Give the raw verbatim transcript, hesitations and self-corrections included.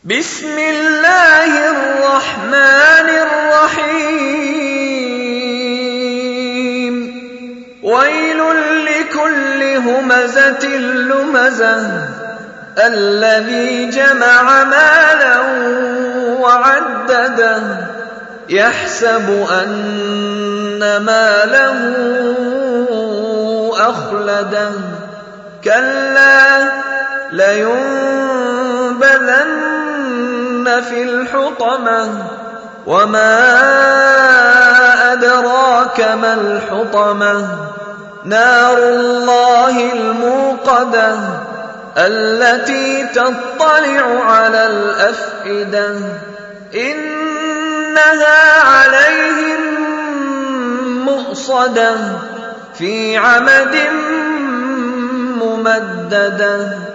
بسم الله الرحمن الرحيم ويل لكل همزة لمزة الذي جمع مالا وعدده يحسب أن ماله أخلده كلا لينبذن في الحطمة وما أدراك ما الحطمة نار الله الموقدة التي تطلع على الأفئدة إنها عليهم مؤصدة في عمد ممددة.